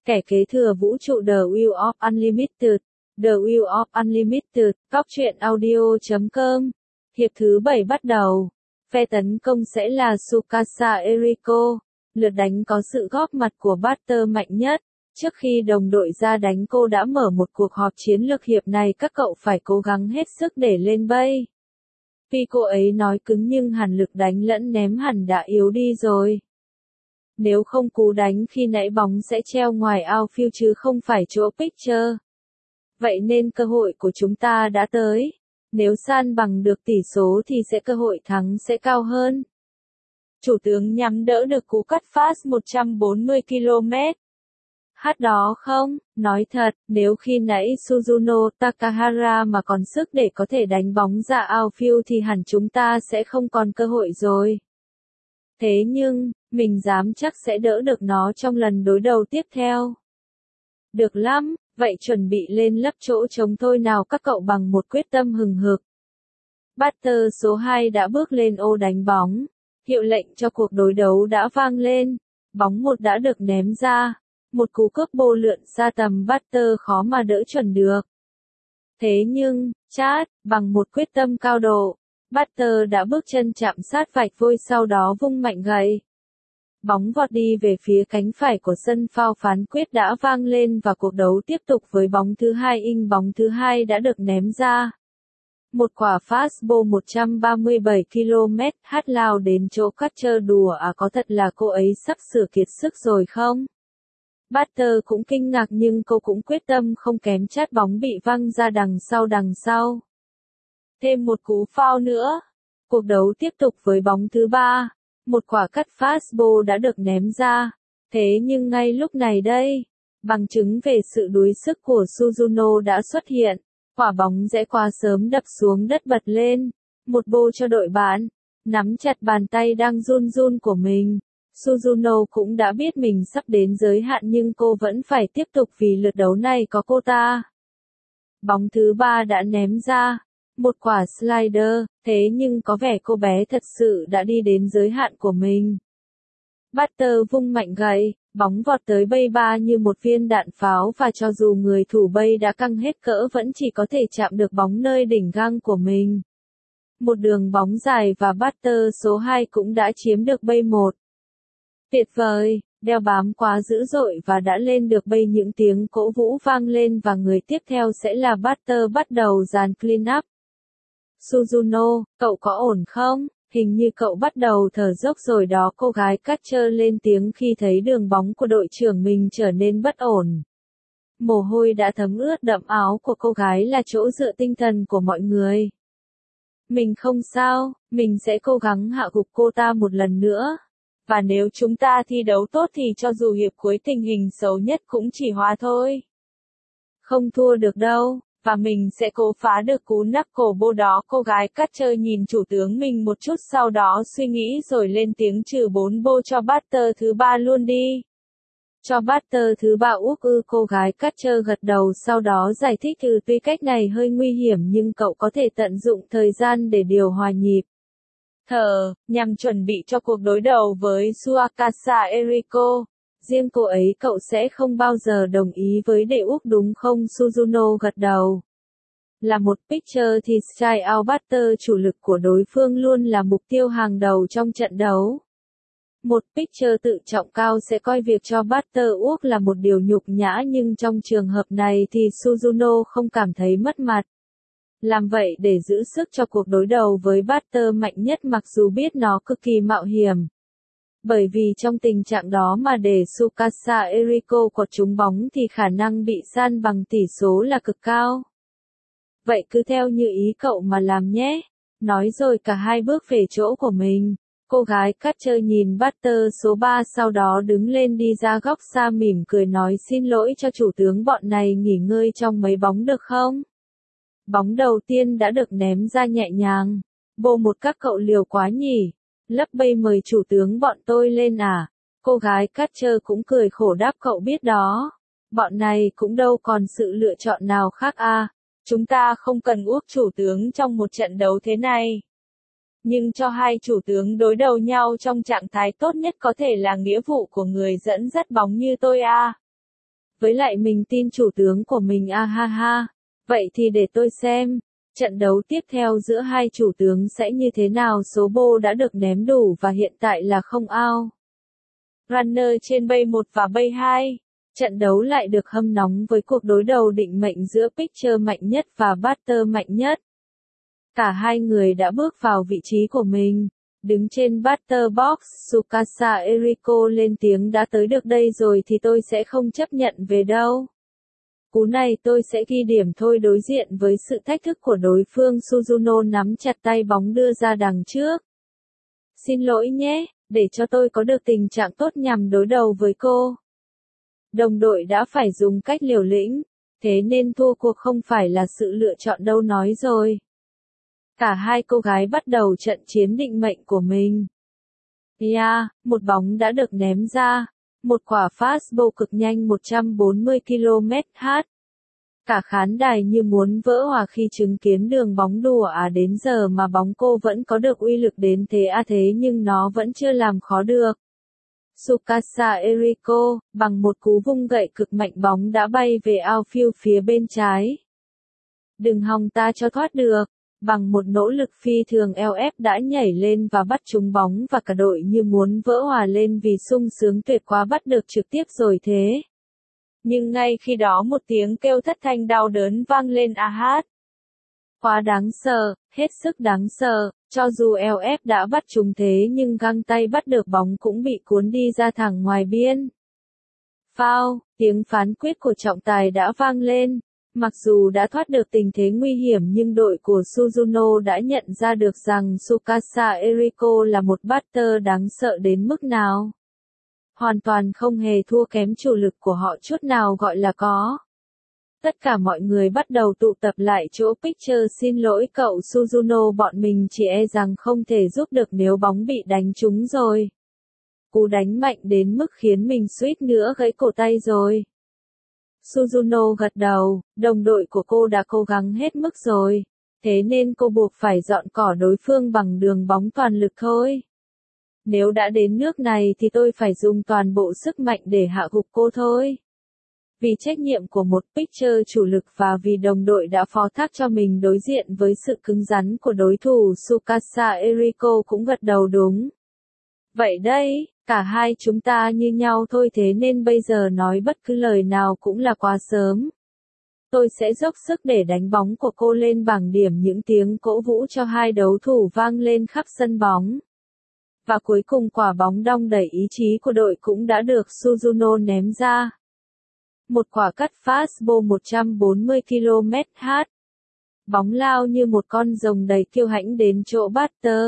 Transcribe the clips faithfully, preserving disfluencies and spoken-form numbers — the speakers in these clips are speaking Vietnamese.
Kẻ kế thừa vũ trụ The Wheel of Unlimited, The Wheel of Unlimited, Cóc truyện audio chấm com. Hiệp thứ bảy bắt đầu. Phe tấn công sẽ là Tsukasa Eriko. Lượt đánh có sự góp mặt của Butter mạnh nhất. Trước khi đồng đội ra đánh, cô đã mở một cuộc họp chiến lược. Hiệp này các cậu phải cố gắng hết sức để lên bay. Tuy cô ấy nói cứng nhưng hẳn lực đánh lẫn ném hẳn đã yếu đi rồi. Nếu không cú đánh khi nãy bóng sẽ treo ngoài outfield chứ không phải chỗ pitcher. Vậy nên cơ hội của chúng ta đã tới. Nếu san bằng được tỷ số thì sẽ cơ hội thắng sẽ cao hơn. Chủ tướng nhắm đỡ được cú cắt fast một trăm bốn mươi ki lô mét. Hát đó không, nói thật, nếu khi nãy Suzuno Takahara mà còn sức để có thể đánh bóng ra outfield thì hẳn chúng ta sẽ không còn cơ hội rồi. Thế nhưng, mình dám chắc sẽ đỡ được nó trong lần đối đầu tiếp theo. Được lắm, vậy chuẩn bị lên lấp chỗ trống thôi nào các cậu bằng một quyết tâm hừng hực. Batter số hai đã bước lên ô đánh bóng. Hiệu lệnh cho cuộc đối đấu đã vang lên. Bóng một đã được ném ra. Một cú cướp bô lượn ra tầm Batter khó mà đỡ chuẩn được. Thế nhưng, chát, bằng một quyết tâm cao độ, Batter đã bước chân chạm sát vạch vôi sau đó vung mạnh gậy. Bóng vọt đi về phía cánh phải của sân foul, phán quyết đã vang lên và cuộc đấu tiếp tục với bóng thứ hai. Inh bóng thứ hai đã được ném ra. Một quả fastball một trăm ba mươi bảy ki lô mét hát lao đến chỗ catcher. Đùa à, có thật là cô ấy sắp sửa kiệt sức rồi không? Batter cũng kinh ngạc nhưng cô cũng quyết tâm không kém, chát bóng bị văng ra đằng sau đằng sau. Thêm một cú foul nữa. Cuộc đấu tiếp tục với bóng thứ ba. Một quả cắt fastball đã được ném ra. Thế nhưng ngay lúc này đây, bằng chứng về sự đuối sức của Suzuno đã xuất hiện. Quả bóng rẽ qua sớm đập xuống đất, bật lên. Một bô cho đội bạn. Nắm chặt bàn tay đang run run của mình. Suzuno cũng đã biết mình sắp đến giới hạn nhưng cô vẫn phải tiếp tục vì lượt đấu này có cô ta. Bóng thứ ba đã ném ra. Một quả slider, thế nhưng có vẻ cô bé thật sự đã đi đến giới hạn của mình. Batter vung mạnh gậy, bóng vọt tới bay ba như một viên đạn pháo và cho dù người thủ bay đã căng hết cỡ vẫn chỉ có thể chạm được bóng nơi đỉnh găng của mình. Một đường bóng dài và Batter số hai cũng đã chiếm được bay một. Tuyệt vời, đeo bám quá dữ dội và đã lên được bay. Những tiếng cổ vũ vang lên và người tiếp theo sẽ là Batter bắt đầu dàn clean up. Suzuno, cậu có ổn không? Hình như cậu bắt đầu thở dốc rồi đó. Cô gái catcher lên tiếng khi thấy đường bóng của đội trưởng mình trở nên bất ổn. Mồ hôi đã thấm ướt đậm áo của cô gái là chỗ dựa tinh thần của mọi người. Mình không sao, mình sẽ cố gắng hạ gục cô ta một lần nữa. Và nếu chúng ta thi đấu tốt thì cho dù hiệp cuối tình hình xấu nhất cũng chỉ hòa thôi. Không thua được đâu. Và mình sẽ cố phá được cú knuckleball đó. Cô gái catcher nhìn chủ tướng mình một chút sau đó suy nghĩ rồi lên tiếng trừ bốn bô cho batter thứ ba luôn đi. Cho batter thứ ba úp ư. Cô gái catcher gật đầu sau đó giải thích ừ tuy cách này hơi nguy hiểm nhưng cậu có thể tận dụng thời gian để điều hòa nhịp thở, nhằm chuẩn bị cho cuộc đối đầu với Tsukasa Eriko. Riêng cô ấy cậu sẽ không bao giờ đồng ý với đệ úp đúng không? Suzuno gật đầu. Là một pitcher thì strikeout batter chủ lực của đối phương luôn là mục tiêu hàng đầu trong trận đấu. Một pitcher tự trọng cao sẽ coi việc cho batter úp là một điều nhục nhã nhưng trong trường hợp này thì Suzuno không cảm thấy mất mặt. Làm vậy để giữ sức cho cuộc đối đầu với batter mạnh nhất mặc dù biết nó cực kỳ mạo hiểm. Bởi vì trong tình trạng đó mà để Tsukasa Eriko quật trúng bóng thì khả năng bị san bằng tỷ số là cực cao. Vậy cứ theo như ý cậu mà làm nhé. Nói rồi cả hai bước về chỗ của mình. Cô gái catcher nhìn batter số ba sau đó đứng lên đi ra góc xa mỉm cười nói xin lỗi cho chủ tướng, bọn này nghỉ ngơi trong mấy bóng được không? Bóng đầu tiên đã được ném ra nhẹ nhàng. Bô một các cậu liều quá nhỉ. Lấp bay mời chủ tướng bọn tôi lên à? Cô gái catcher cũng cười khổ đáp cậu biết đó. Bọn này cũng đâu còn sự lựa chọn nào khác à. Chúng ta không cần úp chủ tướng trong một trận đấu thế này. Nhưng cho hai chủ tướng đối đầu nhau trong trạng thái tốt nhất có thể là nghĩa vụ của người dẫn dắt bóng như tôi à. Với lại mình tin chủ tướng của mình a ha ha. Vậy thì để tôi xem. Trận đấu tiếp theo giữa hai chủ tướng sẽ như thế nào? Số bô đã được ném đủ và hiện tại là không out. Runner trên bay một và bay hai. Trận đấu lại được hâm nóng với cuộc đối đầu định mệnh giữa pitcher mạnh nhất và batter mạnh nhất. Cả hai người đã bước vào vị trí của mình. Đứng trên batter box, Tsukasa Eriko lên tiếng đã tới được đây rồi thì tôi sẽ không chấp nhận về đâu. Cú này tôi sẽ ghi điểm thôi. Đối diện với sự thách thức của đối phương, Suzuno nắm chặt tay bóng đưa ra đằng trước. Xin lỗi nhé, để cho tôi có được tình trạng tốt nhằm đối đầu với cô. Đồng đội đã phải dùng cách liều lĩnh, thế nên thua cuộc không phải là sự lựa chọn đâu nói rồi. Cả hai cô gái bắt đầu trận chiến định mệnh của mình. Yeah, một bóng đã được ném ra. Một quả fastball cực nhanh một trăm bốn mươi ki lô mét trên giờ. Cả khán đài như muốn vỡ hòa khi chứng kiến đường bóng đùa à đến giờ mà bóng cô vẫn có được uy lực đến thế à thế nhưng nó vẫn chưa làm khó được. Tsukasa Eriko, bằng một cú vung gậy cực mạnh bóng đã bay về outfield phía bên trái. Đừng hòng ta cho thoát được. Bằng một nỗ lực phi thường lờ ép đã nhảy lên và bắt trúng bóng và cả đội như muốn vỡ hòa lên vì sung sướng tuyệt quá bắt được trực tiếp rồi thế. Nhưng ngay khi đó một tiếng kêu thất thanh đau đớn vang lên a hát. Quá đáng sợ, hết sức đáng sợ, cho dù lờ ép đã bắt trúng thế nhưng găng tay bắt được bóng cũng bị cuốn đi ra thẳng ngoài biên. Foul, tiếng phán quyết của trọng tài đã vang lên. Mặc dù đã thoát được tình thế nguy hiểm nhưng đội của Suzuno đã nhận ra được rằng Tsukasa Eriko là một batter đáng sợ đến mức nào. Hoàn toàn không hề thua kém chủ lực của họ chút nào gọi là có. Tất cả mọi người bắt đầu tụ tập lại chỗ pitcher xin lỗi cậu Suzuno bọn mình chỉ e rằng không thể giúp được nếu bóng bị đánh trúng rồi. Cú đánh mạnh đến mức khiến mình suýt nữa gãy cổ tay rồi. Suzuno gật đầu, đồng đội của cô đã cố gắng hết mức rồi, thế nên cô buộc phải dọn cỏ đối phương bằng đường bóng toàn lực thôi. Nếu đã đến nước này thì tôi phải dùng toàn bộ sức mạnh để hạ gục cô thôi. Vì trách nhiệm của một pitcher chủ lực và vì đồng đội đã phó thác cho mình đối diện với sự cứng rắn của đối thủ, Tsukasa Eriko cũng gật đầu đúng. Vậy đấy, cả hai chúng ta như nhau thôi thế nên bây giờ nói bất cứ lời nào cũng là quá sớm. Tôi sẽ dốc sức để đánh bóng của cô lên bảng điểm. Những tiếng cổ vũ cho hai đấu thủ vang lên khắp sân bóng. Và cuối cùng quả bóng đong đẩy ý chí của đội cũng đã được Suzuno ném ra. Một quả cắt fastball một trăm bốn mươi ki lô mét trên giờ. Bóng lao như một con rồng đầy kiêu hãnh đến chỗ batter.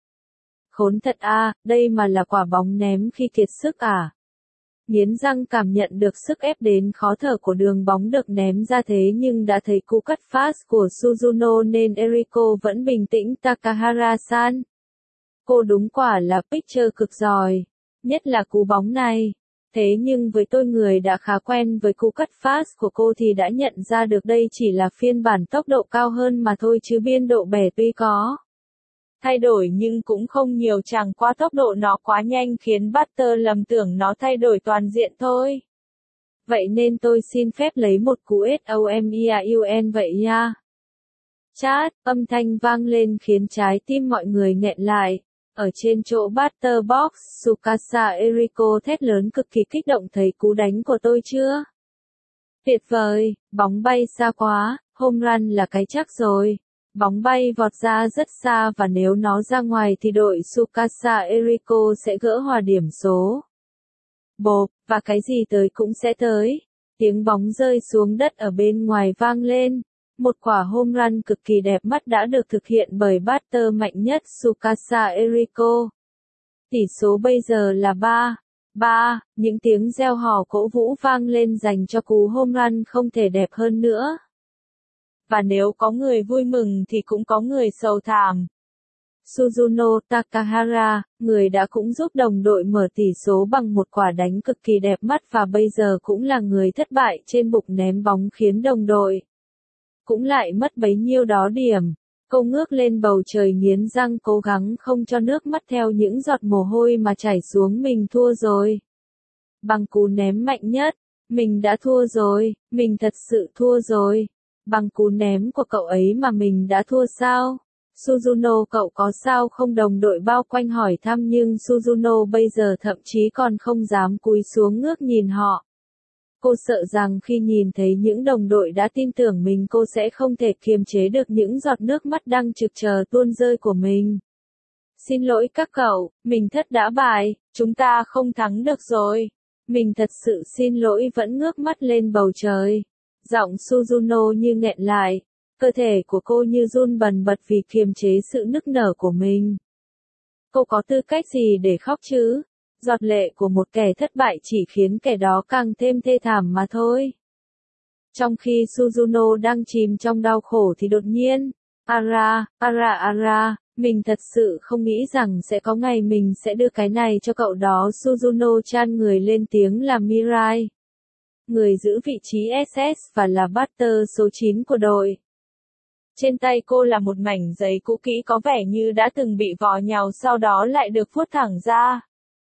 Khốn thật a, đây mà là quả bóng ném khi kiệt sức à? Nghiến răng cảm nhận được sức ép đến khó thở của đường bóng được ném ra thế nhưng đã thấy cú cắt fast của Suzuno nên Eriko vẫn bình tĩnh. Takahara-san. Cô đúng quả là pitcher cực giỏi, nhất là cú bóng này. Thế nhưng với tôi người đã khá quen với cú cắt fast của cô thì đã nhận ra được đây chỉ là phiên bản tốc độ cao hơn mà thôi chứ biên độ bẻ tuy có thay đổi nhưng cũng không nhiều, chẳng qua tốc độ nó quá nhanh khiến batter lầm tưởng nó thay đổi toàn diện thôi. Vậy nên tôi xin phép lấy một cú SOMEAUN vậy nha. Chát, âm thanh vang lên khiến trái tim mọi người nghẹn lại. Ở trên chỗ batter box, Tsukasa Eriko thét lớn cực kỳ kích động thấy cú đánh của tôi chưa? Tuyệt vời, bóng bay xa quá, home run là cái chắc rồi. Bóng bay vọt ra rất xa và nếu nó ra ngoài thì đội Tsukasa Eriko sẽ gỡ hòa điểm số. Bộp, và cái gì tới cũng sẽ tới. Tiếng bóng rơi xuống đất ở bên ngoài vang lên. Một quả home run cực kỳ đẹp mắt đã được thực hiện bởi batter mạnh nhất Tsukasa Eriko. Tỷ số bây giờ là ba ba, những tiếng reo hò cổ vũ vang lên dành cho cú home run không thể đẹp hơn nữa. Và nếu có người vui mừng thì cũng có người sầu thảm. Suzuno Takahara, người đã cũng giúp đồng đội mở tỷ số bằng một quả đánh cực kỳ đẹp mắt và bây giờ cũng là người thất bại trên bục ném bóng khiến đồng đội cũng lại mất bấy nhiêu đó điểm. Cô ngước lên bầu trời nghiến răng cố gắng không cho nước mắt theo những giọt mồ hôi mà chảy xuống. Mình thua rồi. Bằng cú ném mạnh nhất, Mình đã thua rồi, mình thật sự thua rồi. Bằng cú ném của cậu ấy mà mình đã thua sao? Suzuno cậu có sao không? Đồng đội bao quanh hỏi thăm nhưng Suzuno bây giờ thậm chí còn không dám cúi xuống ngước nhìn họ. Cô sợ rằng khi nhìn thấy những đồng đội đã tin tưởng mình cô sẽ không thể kiềm chế được những giọt nước mắt đang trực chờ tuôn rơi của mình. Xin lỗi các cậu, mình thất đã bài, chúng ta không thắng được rồi. Mình thật sự xin lỗi vẫn ngước mắt lên bầu trời. Giọng Suzuno như nghẹn lại, cơ thể của cô như run bần bật vì kiềm chế sự nức nở của mình. Cô có tư cách gì để khóc chứ? Giọt lệ của một kẻ thất bại chỉ khiến kẻ đó càng thêm thê thảm mà thôi. Trong khi Suzuno đang chìm trong đau khổ thì đột nhiên, Ara, Ara Ara, mình thật sự không nghĩ rằng sẽ có ngày mình sẽ đưa cái này cho cậu đó. Suzuno-chan người lên tiếng là Mirai, người giữ vị trí ét ét và là batter số chín của đội. Trên tay cô là một mảnh giấy cũ kỹ có vẻ như đã từng bị vò nhàu sau đó lại được vuốt thẳng ra.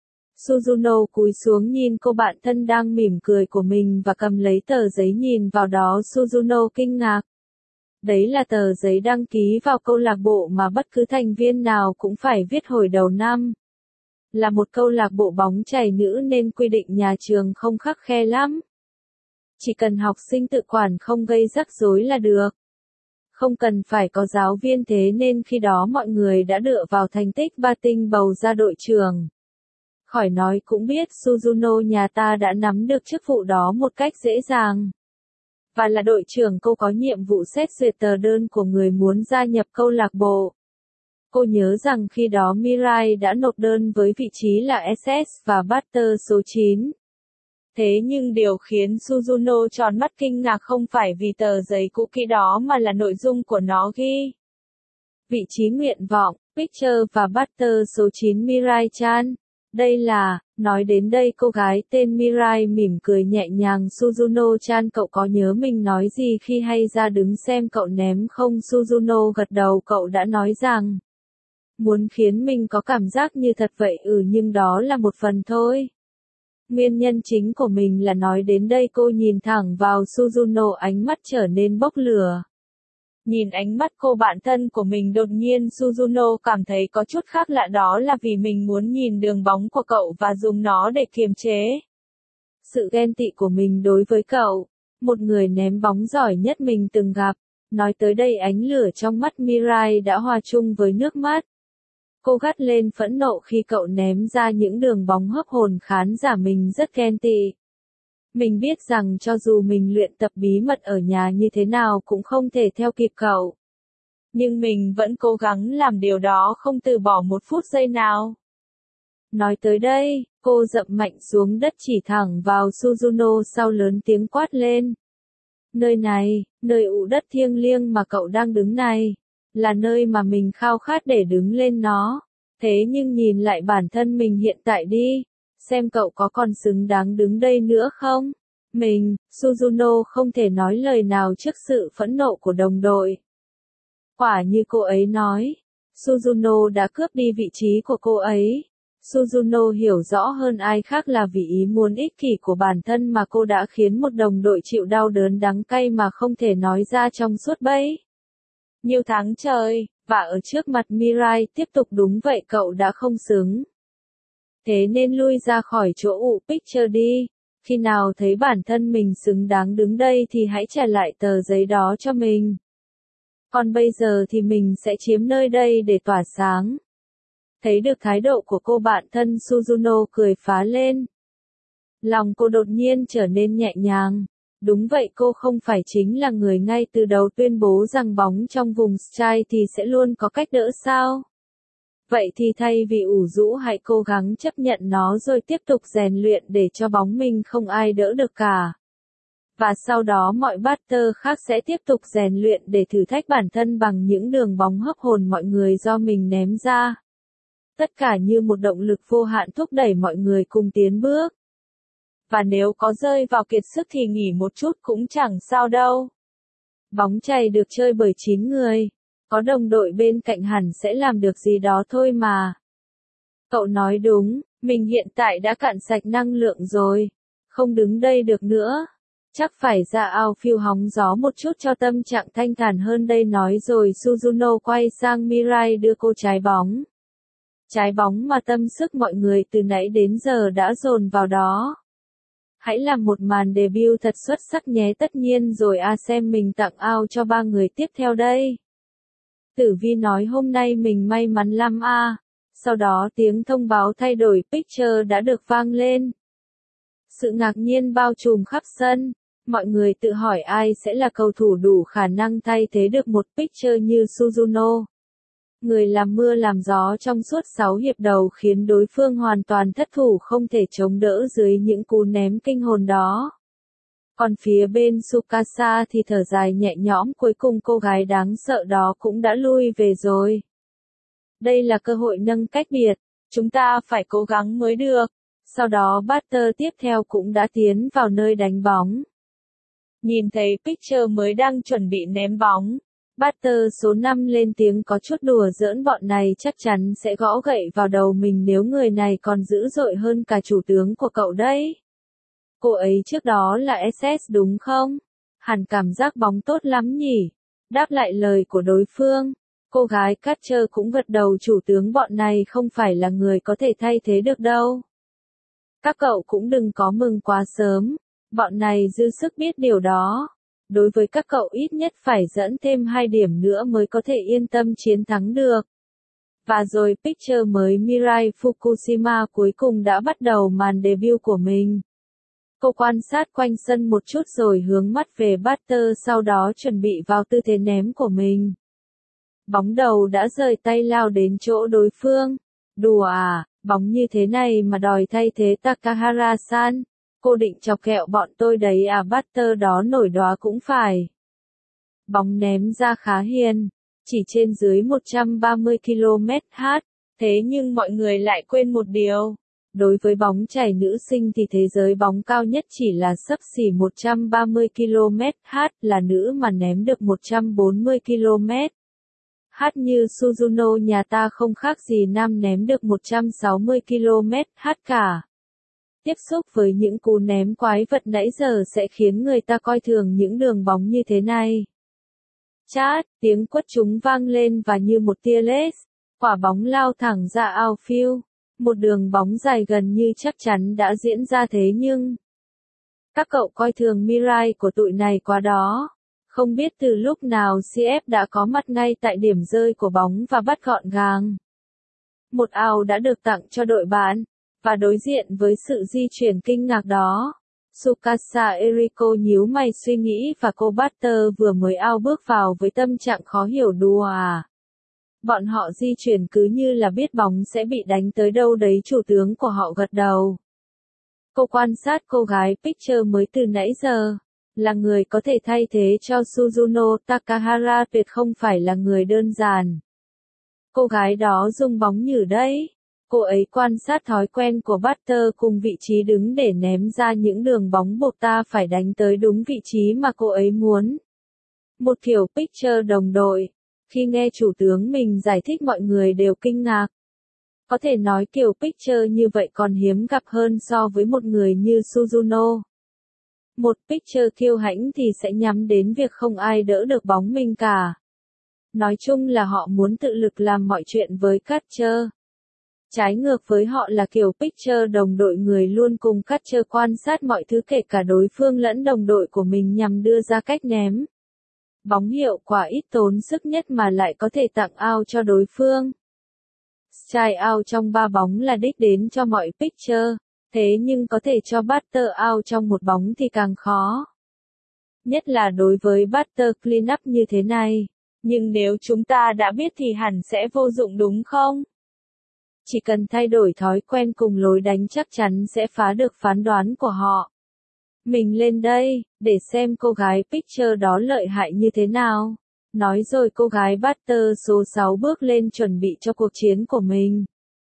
Suzuno cúi xuống nhìn cô bạn thân đang mỉm cười của mình và cầm lấy tờ giấy nhìn vào đó. Suzuno kinh ngạc. Đấy là tờ giấy đăng ký vào câu lạc bộ mà bất cứ thành viên nào cũng phải viết hồi đầu năm. Là một câu lạc bộ bóng chày nữ nên quy định nhà trường không khắt khe lắm. Chỉ cần học sinh tự quản không gây rắc rối là được. Không cần phải có giáo viên thế nên khi đó mọi người đã dựa vào thành tích batting bầu ra đội trưởng. Khỏi nói cũng biết Suzuno nhà ta đã nắm được chức vụ đó một cách dễ dàng. Và là đội trưởng cô có nhiệm vụ xét duyệt tờ đơn của người muốn gia nhập câu lạc bộ. Cô nhớ rằng khi đó Mirai đã nộp đơn với vị trí là ét ét và batter số chín. Thế nhưng điều khiến Suzuno tròn mắt kinh ngạc không phải vì tờ giấy cũ kỹ đó mà là nội dung của nó ghi. Vị trí nguyện vọng, pitcher và batter số chín Mirai-chan. Đây là, nói đến đây cô gái tên Mirai mỉm cười nhẹ nhàng. Suzuno-chan cậu có nhớ mình nói gì khi hay ra đứng xem cậu ném không? Suzuno gật đầu, cậu đã nói rằng muốn khiến mình có cảm giác như thật vậy. Ừ, nhưng đó là một phần thôi. Nguyên nhân chính của mình là nói đến đây cô nhìn thẳng vào Suzuno, ánh mắt trở nên bốc lửa. Nhìn ánh mắt cô bạn thân của mình đột nhiên Suzuno cảm thấy có chút khác lạ, đó là vì mình muốn nhìn đường bóng của cậu và dùng nó để kiềm chế sự ghen tị của mình đối với cậu, một người ném bóng giỏi nhất mình từng gặp. Nói tới đây ánh lửa trong mắt Mirai đã hòa chung với nước mắt. Cô gắt lên phẫn nộ khi cậu ném ra những đường bóng hấp hồn, khán giả mình rất ghen tị. Mình biết rằng cho dù mình luyện tập bí mật ở nhà như thế nào cũng không thể theo kịp cậu. Nhưng mình vẫn cố gắng làm điều đó, không từ bỏ một phút giây nào. Nói tới đây, cô dậm mạnh xuống đất chỉ thẳng vào Suzuno sau lớn tiếng quát lên. Nơi này, nơi ụ đất thiêng liêng mà cậu đang đứng này, là nơi mà mình khao khát để đứng lên nó. Thế nhưng nhìn lại bản thân mình hiện tại đi, xem cậu có còn xứng đáng đứng đây nữa không? Mình, Suzuno không thể nói lời nào trước sự phẫn nộ của đồng đội. Quả như cô ấy nói, Suzuno đã cướp đi vị trí của cô ấy. Suzuno hiểu rõ hơn ai khác là vì ý muốn ích kỷ của bản thân mà cô đã khiến một đồng đội chịu đau đớn đắng cay mà không thể nói ra trong suốt bấy nhiều tháng trời, và ở trước mặt Mirai tiếp tục đúng vậy, cậu đã không xứng. Thế nên lui ra khỏi chỗ ụ picture đi. Khi nào thấy bản thân mình xứng đáng đứng đây thì hãy trả lại tờ giấy đó cho mình. Còn bây giờ thì mình sẽ chiếm nơi đây để tỏa sáng. Thấy được thái độ của cô bạn thân, Suzuno cười phá lên. Lòng cô đột nhiên trở nên nhẹ nhàng. Đúng vậy, cô không phải chính là người ngay từ đầu tuyên bố rằng bóng trong vùng strike thì sẽ luôn có cách đỡ sao? Vậy thì thay vì ủ rũ hãy cố gắng chấp nhận nó rồi tiếp tục rèn luyện để cho bóng mình không ai đỡ được cả. Và sau đó mọi batter khác sẽ tiếp tục rèn luyện để thử thách bản thân bằng những đường bóng hấp hồn mọi người do mình ném ra. Tất cả như một động lực vô hạn thúc đẩy mọi người cùng tiến bước. Và nếu có rơi vào kiệt sức thì nghỉ một chút cũng chẳng sao đâu. Bóng chày được chơi bởi chín người. Có đồng đội bên cạnh hẳn sẽ làm được gì đó thôi mà. Cậu nói đúng, mình hiện tại đã cạn sạch năng lượng rồi. Không đứng đây được nữa. Chắc phải ra outfield hóng gió một chút cho tâm trạng thanh thản hơn đây nói rồi Suzuno quay sang Mirai đưa cô trái bóng. Trái bóng mà tâm sức mọi người từ nãy đến giờ đã dồn vào đó. Hãy làm một màn debut thật xuất sắc nhé tất nhiên rồi a xem mình tặng out cho ba người tiếp theo đây. Tử Vi nói hôm nay mình may mắn lắm a. Sau đó tiếng thông báo thay đổi pitcher đã được vang lên. Sự ngạc nhiên bao trùm khắp sân. Mọi người tự hỏi ai sẽ là cầu thủ đủ khả năng thay thế được một pitcher như Suzuno. Người làm mưa làm gió trong suốt sáu hiệp đầu khiến đối phương hoàn toàn thất thủ không thể chống đỡ dưới những cú ném kinh hồn đó. Còn phía bên Tsukasa thì thở dài nhẹ nhõm cuối cùng cô gái đáng sợ đó cũng đã lui về rồi. Đây là cơ hội nâng cách biệt, chúng ta phải cố gắng mới được. Sau đó batter tiếp theo cũng đã tiến vào nơi đánh bóng. Nhìn thấy pitcher mới đang chuẩn bị ném bóng. Batter số năm lên tiếng có chút đùa giỡn bọn này chắc chắn sẽ gõ gậy vào đầu mình nếu người này còn dữ dội hơn cả chủ tướng của cậu đấy. Cô ấy trước đó là ét ét đúng không? Hẳn cảm giác bóng tốt lắm nhỉ? Đáp lại lời của đối phương. Cô gái catcher cũng gật đầu chủ tướng bọn này không phải là người có thể thay thế được đâu. Các cậu cũng đừng có mừng quá sớm. Bọn này dư sức biết điều đó. Đối với các cậu ít nhất phải dẫn thêm hai điểm nữa mới có thể yên tâm chiến thắng được. Và rồi pitcher mới Mirai Fukushima cuối cùng đã bắt đầu màn debut của mình. Cô quan sát quanh sân một chút rồi hướng mắt về batter sau đó chuẩn bị vào tư thế ném của mình. Bóng đầu đã rời tay lao đến chỗ đối phương. Đùa à, bóng như thế này mà đòi thay thế Takahara-san. Cô định chọc kẹo bọn tôi đấy à batter đó nổi đoá cũng phải. Bóng ném ra khá hiền, chỉ trên dưới một trăm ba mươi ki lô mét h, thế nhưng mọi người lại quên một điều. Đối với bóng chày nữ sinh thì thế giới bóng cao nhất chỉ là xấp xỉ một trăm ba mươi ki lô mét h là nữ mà ném được một trăm bốn mươi ki lô mét h như Suzuno nhà ta không khác gì nam ném được một trăm sáu mươi ki lô mét h cả. Tiếp xúc với những cú ném quái vật nãy giờ sẽ khiến người ta coi thường những đường bóng như thế này. Chát, tiếng quất chúng vang lên và như một tia laser, quả bóng lao thẳng ra outfield. Một đường bóng dài gần như chắc chắn đã diễn ra thế nhưng các cậu coi thường Mirai của tụi này quá đó. Không biết từ lúc nào xê ép đã có mặt ngay tại điểm rơi của bóng và bắt gọn gàng. Một out đã được tặng cho đội bạn. Và đối diện với sự di chuyển kinh ngạc đó, Tsukasa Eriko nhíu mày suy nghĩ và cô batter vừa mới out bước vào với tâm trạng khó hiểu đùa à. Bọn họ di chuyển cứ như là biết bóng sẽ bị đánh tới đâu đấy chủ tướng của họ gật đầu. Cô quan sát cô gái pitcher mới từ nãy giờ, là người có thể thay thế cho Suzuno Takahara tuyệt không phải là người đơn giản. Cô gái đó dùng bóng nhử đấy. Cô ấy quan sát thói quen của batter cùng vị trí đứng để ném ra những đường bóng buộc ta phải đánh tới đúng vị trí mà cô ấy muốn. Một kiểu pitcher đồng đội. Khi nghe chủ tướng mình giải thích mọi người đều kinh ngạc. Có thể nói kiểu pitcher như vậy còn hiếm gặp hơn so với một người như Suzuno. Một pitcher kiêu hãnh thì sẽ nhắm đến việc không ai đỡ được bóng mình cả. Nói chung là họ muốn tự lực làm mọi chuyện với catcher. Trái ngược với họ là kiểu pitcher đồng đội người luôn cùng catcher quan sát mọi thứ kể cả đối phương lẫn đồng đội của mình nhằm đưa ra cách ném bóng hiệu quả ít tốn sức nhất mà lại có thể tặng out cho đối phương. Strike out trong ba bóng là đích đến cho mọi pitcher, thế nhưng có thể cho batter out trong một bóng thì càng khó. Nhất là đối với batter cleanup như thế này. Nhưng nếu chúng ta đã biết thì hẳn sẽ vô dụng đúng không? Chỉ cần thay đổi thói quen cùng lối đánh chắc chắn sẽ phá được phán đoán của họ. Mình lên đây, để xem cô gái pitcher đó lợi hại như thế nào. Nói rồi cô gái batter số sáu bước lên chuẩn bị cho cuộc chiến của mình.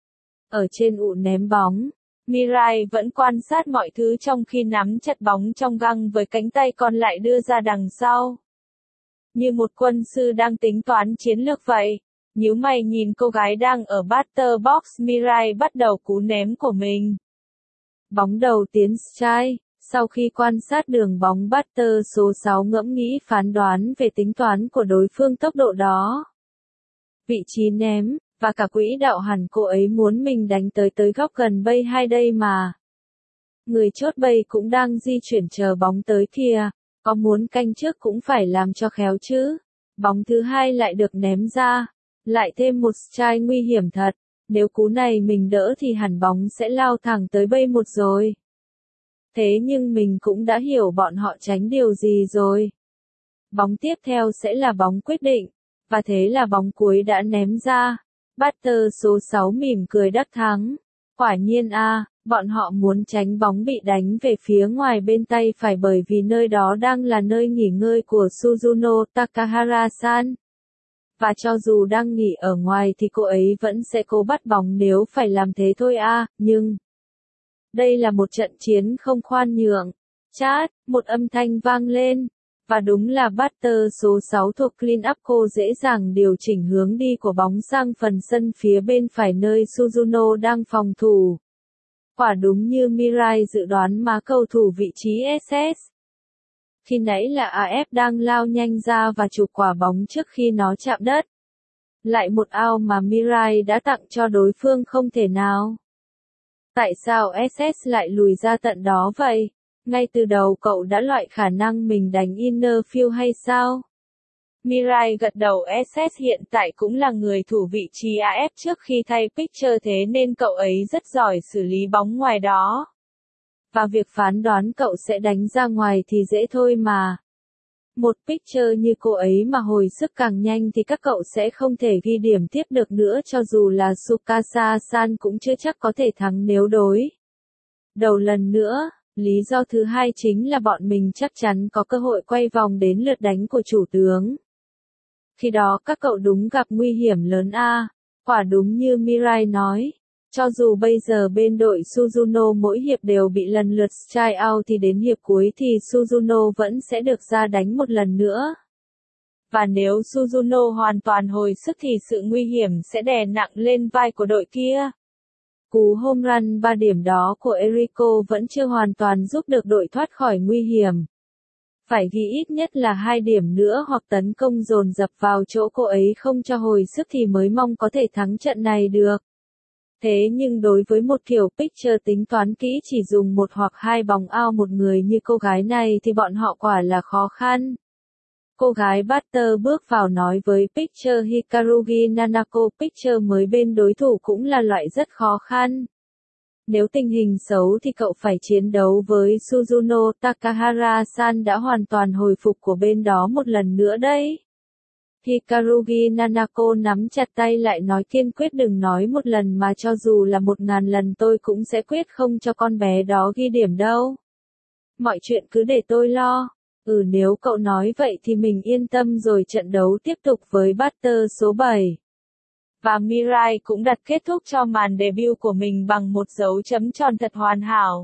Ở trên ụ ném bóng, Mirai vẫn quan sát mọi thứ trong khi nắm chặt bóng trong găng với cánh tay còn lại đưa ra đằng sau. Như một quân sư đang tính toán chiến lược vậy. Nhíu mày nhìn cô gái đang ở batter box Mirai bắt đầu cú ném của mình. Bóng đầu tiến strike, Sau khi quan sát đường bóng batter số sáu ngẫm nghĩ phán đoán về tính toán của đối phương tốc độ đó, vị trí ném, và cả quỹ đạo hẳn cô ấy muốn mình đánh tới tới góc gần bay hai đây mà. Người chốt bay cũng đang di chuyển chờ bóng tới kìa, có muốn canh trước cũng phải làm cho khéo chứ. Bóng thứ hai lại được ném ra, lại thêm một strike nguy hiểm thật, nếu cú này mình đỡ thì hẳn bóng sẽ lao thẳng tới bay một rồi. Thế nhưng mình cũng đã hiểu bọn họ tránh điều gì rồi. Bóng tiếp theo sẽ là bóng quyết định, và thế là bóng cuối đã ném ra. Batter số sáu mỉm cười đắc thắng. Quả nhiên a, à, bọn họ muốn tránh bóng bị đánh về phía ngoài bên tay phải bởi vì nơi đó đang là nơi nghỉ ngơi của Suzuno Takahara-san. Và cho dù đang nghỉ ở ngoài thì cô ấy vẫn sẽ cố bắt bóng nếu phải làm thế thôi a, à, nhưng đây là một trận chiến không khoan nhượng. Chát, một âm thanh vang lên. Và đúng là batter số sáu thuộc clean up cô dễ dàng điều chỉnh hướng đi của bóng sang phần sân phía bên phải nơi Suzuno đang phòng thủ. Quả đúng như Mirai dự đoán mà cầu thủ vị trí ét ét. Khi nãy là a ép đang lao nhanh ra và chụp quả bóng trước khi nó chạm đất. Lại một out mà Mirai đã tặng cho đối phương không thể nào. Tại sao ét ét lại lùi ra tận đó vậy? Ngay từ đầu cậu đã loại khả năng mình đánh inner field hay sao? Mirai gật đầu, ét ét hiện tại cũng là người thủ vị trí a ép trước khi thay pitcher thế nên cậu ấy rất giỏi xử lý bóng ngoài đó. Và việc phán đoán cậu sẽ đánh ra ngoài thì dễ thôi mà. Một pitcher như cô ấy mà hồi sức càng nhanh thì các cậu sẽ không thể ghi điểm tiếp được nữa, cho dù là Tsukasa-san cũng chưa chắc có thể thắng nếu đối đầu lần nữa. Lý do thứ hai chính là bọn mình chắc chắn có cơ hội quay vòng đến lượt đánh của chủ tướng. Khi đó các cậu đúng gặp nguy hiểm lớn a. Quả đúng như Mirai nói. Cho dù bây giờ bên đội Suzuno mỗi hiệp đều bị lần lượt strike out thì đến hiệp cuối thì Suzuno vẫn sẽ được ra đánh một lần nữa. Và nếu Suzuno hoàn toàn hồi sức thì sự nguy hiểm sẽ đè nặng lên vai của đội kia. Cú home run ba điểm đó của Eriko vẫn chưa hoàn toàn giúp được đội thoát khỏi nguy hiểm. Phải ghi ít nhất là hai điểm nữa hoặc tấn công dồn dập vào chỗ cô ấy không cho hồi sức thì mới mong có thể thắng trận này được. Thế nhưng đối với một kiểu pitcher tính toán kỹ chỉ dùng một hoặc hai bóng out một người như cô gái này thì bọn họ quả là khó khăn. Cô gái batter bước vào nói với pitcher Hikarugi Nanako, pitcher mới bên đối thủ cũng là loại rất khó khăn. Nếu tình hình xấu thì cậu phải chiến đấu với Suzuno Takahara-san đã hoàn toàn hồi phục của bên đó một lần nữa đấy. Hikarugi Nanako nắm chặt tay lại nói kiên quyết, đừng nói một lần mà cho dù là một ngàn lần tôi cũng sẽ quyết không cho con bé đó ghi điểm đâu. Mọi chuyện cứ để tôi lo. Ừ, nếu cậu nói vậy thì mình yên tâm rồi. Trận đấu tiếp tục với batter số bảy. Và Mirai cũng đặt kết thúc cho màn debut của mình bằng một dấu chấm tròn thật hoàn hảo.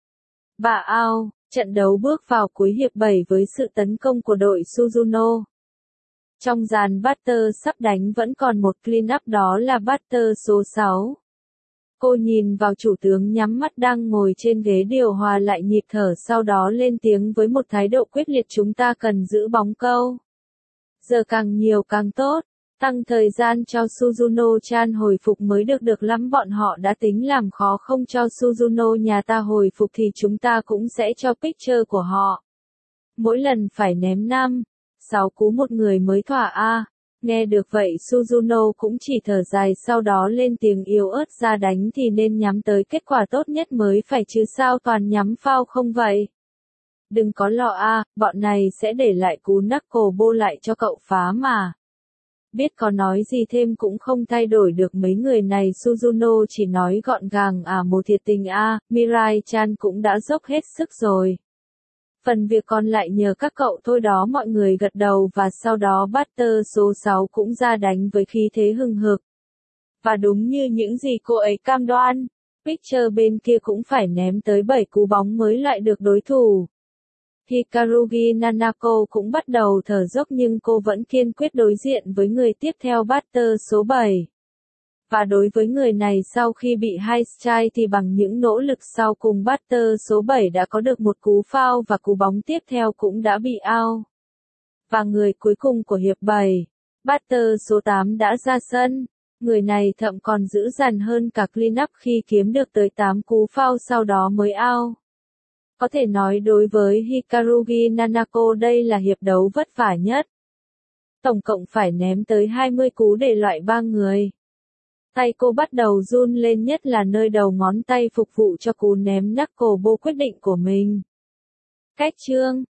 Và out, trận đấu bước vào cuối hiệp bảy với sự tấn công của đội Suzuno. Trong dàn batter sắp đánh vẫn còn một clean up, đó là batter số sáu. Cô nhìn vào chủ tướng nhắm mắt đang ngồi trên ghế điều hòa lại nhịp thở, sau đó lên tiếng với một thái độ quyết liệt, chúng ta cần giữ bóng câu. Giờ càng nhiều càng tốt, tăng thời gian cho Suzuno-chan hồi phục mới được được lắm. Bọn họ đã tính làm khó không cho Suzuno nhà ta hồi phục thì chúng ta cũng sẽ cho pitcher của họ. Mỗi lần phải ném năm, sáu cú một người mới thỏa a. Nghe được vậy Suzuno cũng chỉ thở dài, sau đó lên tiếng yếu ớt, ra đánh thì nên nhắm tới kết quả tốt nhất mới phải chứ sao toàn nhắm foul không vậy? Đừng có lo a, bọn này sẽ để lại cú knuckleball lại cho cậu phá mà. Biết có nói gì thêm cũng không thay đổi được mấy người này, Suzuno chỉ nói gọn gàng, à một thiệt tình a, Mirai-chan cũng đã dốc hết sức rồi. Phần việc còn lại nhờ các cậu thôi đó. Mọi người gật đầu và sau đó batter số sáu cũng ra đánh với khí thế hừng hực. Và đúng như những gì cô ấy cam đoan, pitcher bên kia cũng phải ném tới bảy cú bóng mới loại được đối thủ. Hikarugi Nanako cũng bắt đầu thở dốc nhưng cô vẫn kiên quyết đối diện với người tiếp theo, batter số bảy. Và đối với người này sau khi bị hai strike thì bằng những nỗ lực sau cùng batter số bảy đã có được một cú foul và cú bóng tiếp theo cũng đã bị out. Và người cuối cùng của hiệp bảy, batter số tám đã ra sân. Người này thậm còn dữ dằn hơn cả cleanup khi kiếm được tới tám cú foul sau đó mới out. Có thể nói đối với Hikarugi Nanako đây là hiệp đấu vất vả nhất. Tổng cộng phải ném tới hai mươi cú để loại ba người. Tay cô bắt đầu run lên nhất là nơi đầu ngón tay phục vụ cho cú ném knuckleball quyết định của mình. Cách chương